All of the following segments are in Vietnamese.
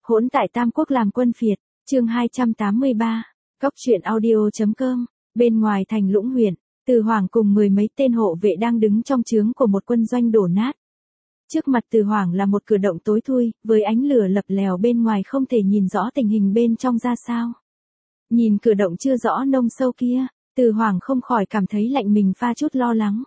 Hỗn tại Tam Quốc làm quân phiệt, chương 283, Cốc truyện audio.com, bên ngoài thành Lũng huyện, Từ Hoảng cùng mười mấy tên hộ vệ đang đứng trong trướng của một quân doanh đổ nát. Trước mặt Từ Hoảng là một cửa động tối thui, với ánh lửa lập lèo bên ngoài không thể nhìn rõ tình hình bên trong ra sao. Nhìn cửa động chưa rõ nông sâu kia, Từ Hoảng không khỏi cảm thấy lạnh mình pha chút lo lắng.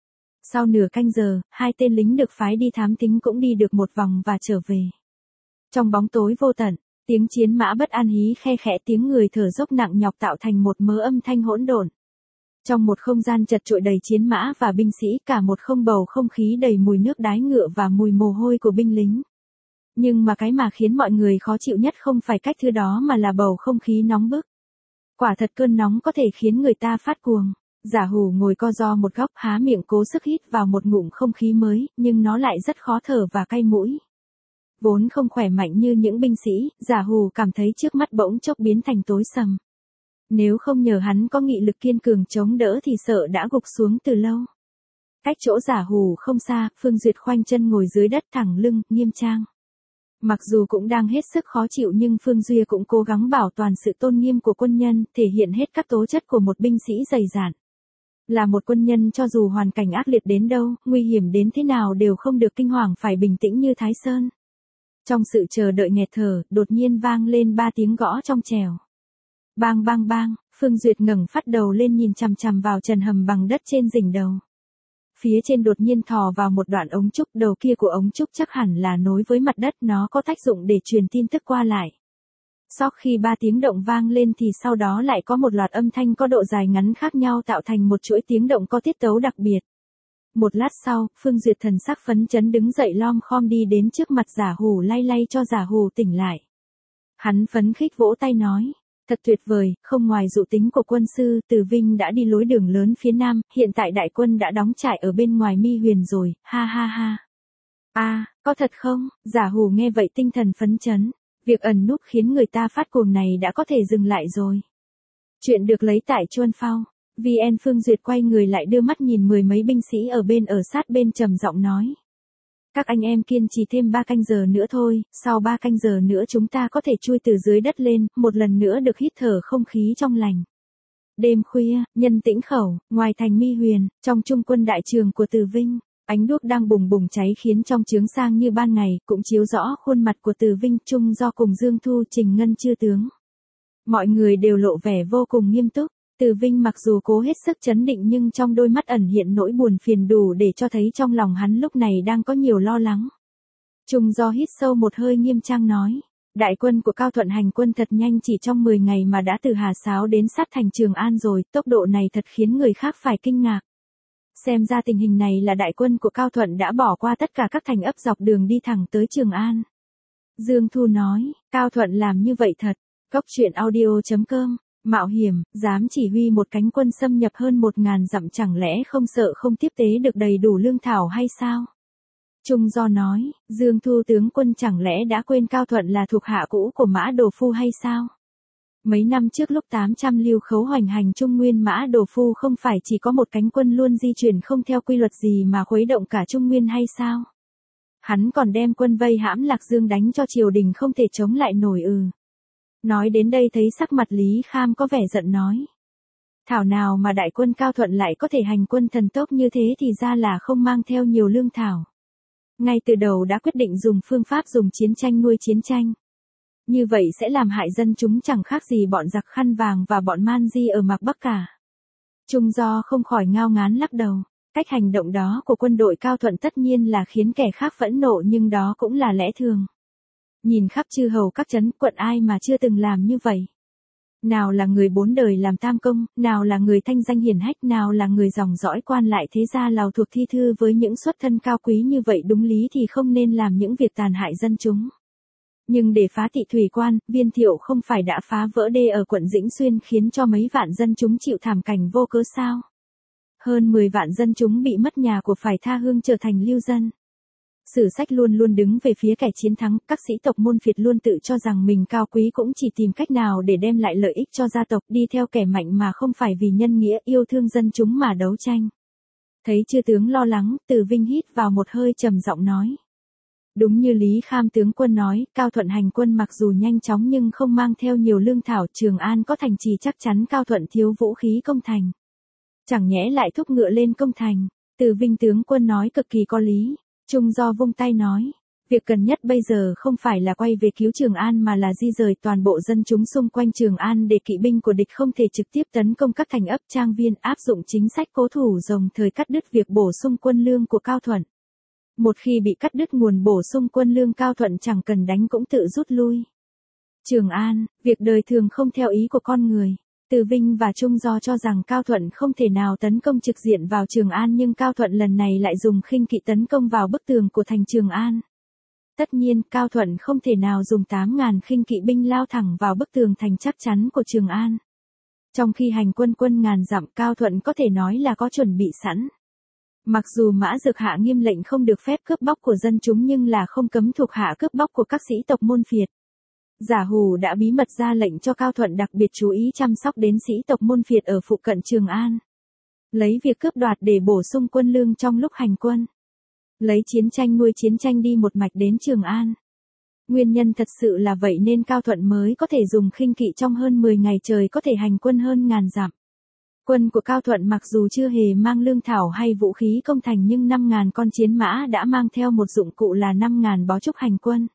Sau nửa canh giờ, hai tên lính được phái đi thám thính cũng đi được một vòng và trở về. Trong bóng tối vô tận, tiếng chiến mã bất an hí khe khẽ, tiếng người thở dốc nặng nhọc tạo thành một mớ âm thanh hỗn độn. Trong một không gian chật chội đầy chiến mã và binh sĩ, cả một không bầu không khí đầy mùi nước đái ngựa và mùi mồ hôi của binh lính. Nhưng mà cái mà khiến mọi người khó chịu nhất không phải cách thứ đó mà là bầu không khí nóng bức. Quả thật cơn nóng có thể khiến người ta phát cuồng. Giả Hủ ngồi co ro một góc, há miệng cố sức hít vào một ngụm không khí mới, nhưng nó lại rất khó thở và cay mũi. Vốn không khỏe mạnh như những binh sĩ, Giả Hủ cảm thấy trước mắt bỗng chốc biến thành tối sầm. Nếu không nhờ hắn có nghị lực kiên cường chống đỡ thì sợ đã gục xuống từ lâu. Cách chỗ Giả Hủ không xa, Phương Duyệt khoanh chân ngồi dưới đất thẳng lưng, nghiêm trang. Mặc dù cũng đang hết sức khó chịu nhưng Phương Duyệt cũng cố gắng bảo toàn sự tôn nghiêm của quân nhân, thể hiện hết các tố chất của một binh sĩ dày dạn. Là một quân nhân cho dù hoàn cảnh ác liệt đến đâu, nguy hiểm đến thế nào đều không được kinh hoàng, phải bình tĩnh như Thái Sơn. Trong sự chờ đợi nghẹt thở, đột nhiên vang lên 3 tiếng gõ trong trèo. Bang bang bang, Phương Duyệt ngẩng phát đầu lên nhìn chằm chằm vào trần hầm bằng đất trên đỉnh đầu. Phía trên đột nhiên thò vào một đoạn ống trúc, đầu kia của ống trúc chắc hẳn là nối với mặt đất, nó có tác dụng để truyền tin tức qua lại. Sau khi 3 tiếng động vang lên thì sau đó lại có một loạt âm thanh có độ dài ngắn khác nhau tạo thành một chuỗi tiếng động có tiết tấu đặc biệt. Một lát sau, Phương Duyệt thần sắc phấn chấn đứng dậy lom khom đi đến trước mặt Giả Hủ, lay lay cho Giả Hủ tỉnh lại. Hắn phấn khích vỗ tay nói, thật tuyệt vời, không ngoài dự tính của quân sư, Từ Vinh đã đi lối đường lớn phía nam, hiện tại đại quân đã đóng trại ở bên ngoài Mi Huyền rồi, ha ha ha. Có thật không? Giả Hủ nghe vậy tinh thần phấn chấn. Việc ẩn núp khiến người ta phát cuồng này đã có thể dừng lại rồi. Chuyện được lấy tại Chuân Phao. VN. Phương Duyệt quay người lại đưa mắt nhìn mười mấy binh sĩ ở sát bên trầm giọng nói. Các anh em kiên trì thêm 3 canh giờ nữa thôi, sau 3 canh giờ nữa chúng ta có thể chui từ dưới đất lên, một lần nữa được hít thở không khí trong lành. Đêm khuya, Nhân Tĩnh Khẩu, ngoài thành Mi Huyền, trong trung quân đại trường của Từ Vinh. Ánh đuốc đang bùng bùng cháy khiến trong trướng sang như ban ngày, cũng chiếu rõ khuôn mặt của Từ Vinh, Trung Do cùng Dương Thu, Trình Ngân chư tướng. Mọi người đều lộ vẻ vô cùng nghiêm túc. Từ Vinh mặc dù cố hết sức trấn định nhưng trong đôi mắt ẩn hiện nỗi buồn phiền đủ để cho thấy trong lòng hắn lúc này đang có nhiều lo lắng. Trung Do hít sâu một hơi nghiêm trang nói. Đại quân của Cao Thuận hành quân thật nhanh, chỉ trong 10 ngày mà đã từ Hà Sáo đến sát thành Trường An rồi, tốc độ này thật khiến người khác phải kinh ngạc. Xem ra tình hình này là đại quân của Cao Thuận đã bỏ qua tất cả các thành ấp dọc đường đi thẳng tới Trường An. Dương Thu nói, Cao Thuận làm như vậy thật. Cốc truyện audio.com, mạo hiểm, dám chỉ huy một cánh quân xâm nhập hơn 1000 dặm, chẳng lẽ không sợ không tiếp tế được đầy đủ lương thảo hay sao? Trung Do nói, Dương Thu tướng quân chẳng lẽ đã quên Cao Thuận là thuộc hạ cũ của Mã Đồ Phu hay sao? Mấy năm trước lúc 800 Lưu Khấu hoành hành Trung Nguyên, Mã Đồ Phu không phải chỉ có một cánh quân luôn di chuyển không theo quy luật gì mà khuấy động cả Trung Nguyên hay sao? Hắn còn đem quân vây hãm Lạc Dương đánh cho triều đình không thể chống lại nổi ư. Nói đến đây thấy sắc mặt Lý Kham có vẻ giận nói. Thảo nào mà đại quân Cao Thuận lại có thể hành quân thần tốc như thế, thì ra là không mang theo nhiều lương thảo. Ngay từ đầu đã quyết định dùng phương pháp dùng chiến tranh nuôi chiến tranh. Như vậy sẽ làm hại dân chúng chẳng khác gì bọn giặc khăn vàng và bọn man di ở Mạc Bắc cả. Trung Do không khỏi ngao ngán lắc đầu. Cách hành động đó của quân đội Cao Thuận tất nhiên là khiến kẻ khác phẫn nộ, nhưng đó cũng là lẽ thường. Nhìn khắp chư hầu các trấn quận ai mà chưa từng làm như vậy. Nào là người 4 đời làm tam công, nào là người thanh danh hiển hách, nào là người dòng dõi quan lại thế gia lào thuộc thi thư, với những xuất thân cao quý như vậy đúng lý thì không nên làm những việc tàn hại dân chúng. Nhưng để phá Tị Thủy Quan, Viên Thiệu không phải đã phá vỡ đê ở quận Dĩnh Xuyên khiến cho mấy vạn dân chúng chịu thảm cảnh vô cớ sao? Hơn 10 vạn dân chúng bị mất nhà của phải tha hương trở thành lưu dân. Sử sách luôn luôn đứng về phía kẻ chiến thắng, các sĩ tộc môn phiệt luôn tự cho rằng mình cao quý, cũng chỉ tìm cách nào để đem lại lợi ích cho gia tộc, đi theo kẻ mạnh mà không phải vì nhân nghĩa yêu thương dân chúng mà đấu tranh. Thấy chư tướng lo lắng, Từ Vinh hít vào một hơi trầm giọng nói. Đúng như Lý Kham tướng quân nói, Cao Thuận hành quân mặc dù nhanh chóng nhưng không mang theo nhiều lương thảo, Trường An có thành trì chắc chắn Cao Thuận thiếu vũ khí công thành. Chẳng nhẽ lại thúc ngựa lên công thành. Từ Vinh tướng quân nói cực kỳ có lý. Trung Do vung tay nói, việc cần nhất bây giờ không phải là quay về cứu Trường An mà là di rời toàn bộ dân chúng xung quanh Trường An để kỵ binh của địch không thể trực tiếp tấn công các thành ấp trang viên, áp dụng chính sách cố thủ đồng thời cắt đứt việc bổ sung quân lương của Cao Thuận. Một khi bị cắt đứt nguồn bổ sung quân lương, Cao Thuận chẳng cần đánh cũng tự rút lui. Trường An, việc đời thường không theo ý của con người. Từ Vinh và Trung Do cho rằng Cao Thuận không thể nào tấn công trực diện vào Trường An, nhưng Cao Thuận lần này lại dùng khinh kỵ tấn công vào bức tường của thành Trường An. Tất nhiên, Cao Thuận không thể nào dùng 8.000 khinh kỵ binh lao thẳng vào bức tường thành chắc chắn của Trường An. Trong khi hành quân ngàn dặm, Cao Thuận có thể nói là có chuẩn bị sẵn. Mặc dù Mã Dược hạ nghiêm lệnh không được phép cướp bóc của dân chúng nhưng là không cấm thuộc hạ cướp bóc của các sĩ tộc môn phiệt. Giả Hủ đã bí mật ra lệnh cho Cao Thuận đặc biệt chú ý chăm sóc đến sĩ tộc môn phiệt ở phụ cận Trường An. Lấy việc cướp đoạt để bổ sung quân lương trong lúc hành quân. Lấy chiến tranh nuôi chiến tranh đi một mạch đến Trường An. Nguyên nhân thật sự là vậy nên Cao Thuận mới có thể dùng khinh kỵ trong hơn 10 ngày trời có thể hành quân hơn ngàn dặm. Quân của Cao Thuận mặc dù chưa hề mang lương thảo hay vũ khí công thành nhưng 5.000 con chiến mã đã mang theo một dụng cụ là 5.000 bó trúc hành quân.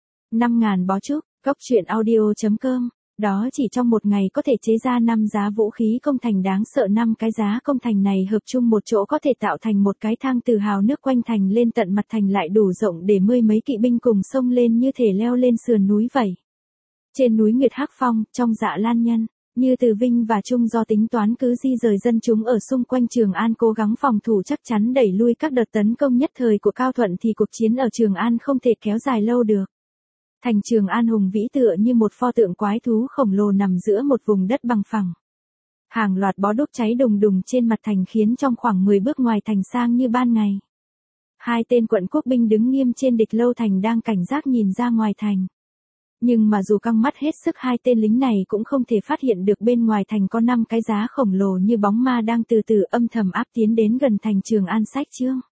5.000 bó trúc, Cốc truyện audio.com. Đó chỉ trong một ngày có thể chế ra 5 giá vũ khí công thành đáng sợ. 5 cái giá công thành này hợp chung một chỗ có thể tạo thành một cái thang từ hào nước quanh thành lên tận mặt thành, lại đủ rộng để 10 mấy kỵ binh cùng xông lên như thể leo lên sườn núi vậy. Trên núi Nguyệt Hắc Phong, trong Dạ Lan Nhân, như Từ Vinh và Trung Do tính toán cứ di rời dân chúng ở xung quanh Trường An cố gắng phòng thủ chắc chắn đẩy lui các đợt tấn công nhất thời của Cao Thuận thì cuộc chiến ở Trường An không thể kéo dài lâu được. Thành Trường An hùng vĩ tựa như một pho tượng quái thú khổng lồ nằm giữa một vùng đất bằng phẳng. Hàng loạt bó đuốc cháy đùng đùng trên mặt thành khiến trong khoảng 10 bước ngoài thành sang như ban ngày. 2 tên quận quốc binh đứng nghiêm trên địch lâu thành đang cảnh giác nhìn ra ngoài thành. Nhưng mà dù căng mắt hết sức, 2 tên lính này cũng không thể phát hiện được bên ngoài thành có 5 cái giá khổng lồ như bóng ma đang từ từ âm thầm áp tiến đến gần thành Trường An. Sách chương